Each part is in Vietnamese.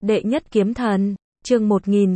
Đệ nhất kiếm thần, chương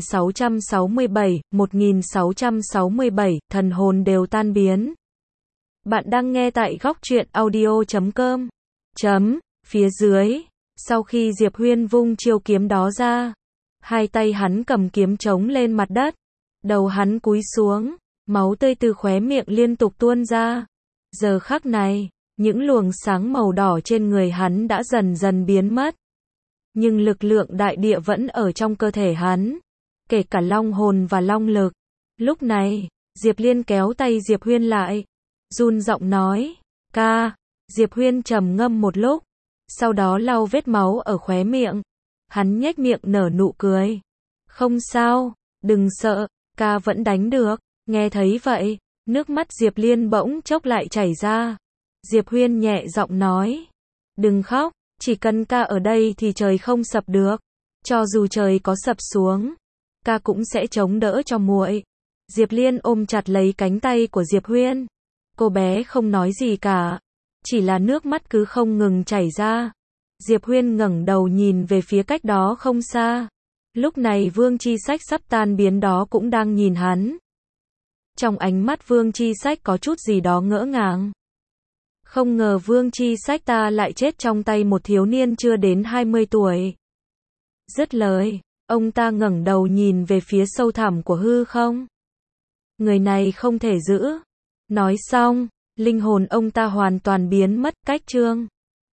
1667, thần hồn đều tan biến. Bạn đang nghe tại góc truyện audio.com. Phía dưới, sau khi Diệp Huyên vung chiêu kiếm đó ra, hai tay hắn cầm kiếm chống lên mặt đất, đầu hắn cúi xuống, máu tươi từ khóe miệng liên tục tuôn ra. Giờ khắc này, những luồng sáng màu đỏ trên người hắn đã dần dần biến mất. Nhưng lực lượng đại địa vẫn ở trong cơ thể hắn, kể cả long hồn và long lực. Lúc này, Diệp Liên kéo tay Diệp Huyên lại, run giọng nói, ca. Diệp Huyên trầm ngâm một lúc, sau đó lau vết máu ở khóe miệng. Hắn nhếch miệng nở nụ cười. Không sao, đừng sợ, ca vẫn đánh được. Nghe thấy vậy, nước mắt Diệp Liên bỗng chốc lại chảy ra. Diệp Huyên nhẹ giọng nói, đừng khóc, chỉ cần ca ở đây thì trời không sập được. Cho dù trời có sập xuống, ca cũng sẽ chống đỡ cho muội. Diệp Liên ôm chặt lấy cánh tay của Diệp Huyên. Cô bé không nói gì cả, chỉ là nước mắt cứ không ngừng chảy ra. Diệp Huyên ngẩng đầu nhìn về phía cách đó không xa. Lúc này Vương Chi Sách sắp tan biến đó cũng đang nhìn hắn. Trong ánh mắt Vương Chi Sách có chút gì đó ngỡ ngàng. Không ngờ Vương Chi Sách ta lại chết trong tay một thiếu niên chưa đến 20 tuổi. Dứt lời, ông ta ngẩng đầu nhìn về phía sâu thẳm của hư không. Người này không thể giữ. Nói xong, linh hồn ông ta hoàn toàn biến mất. Cách chương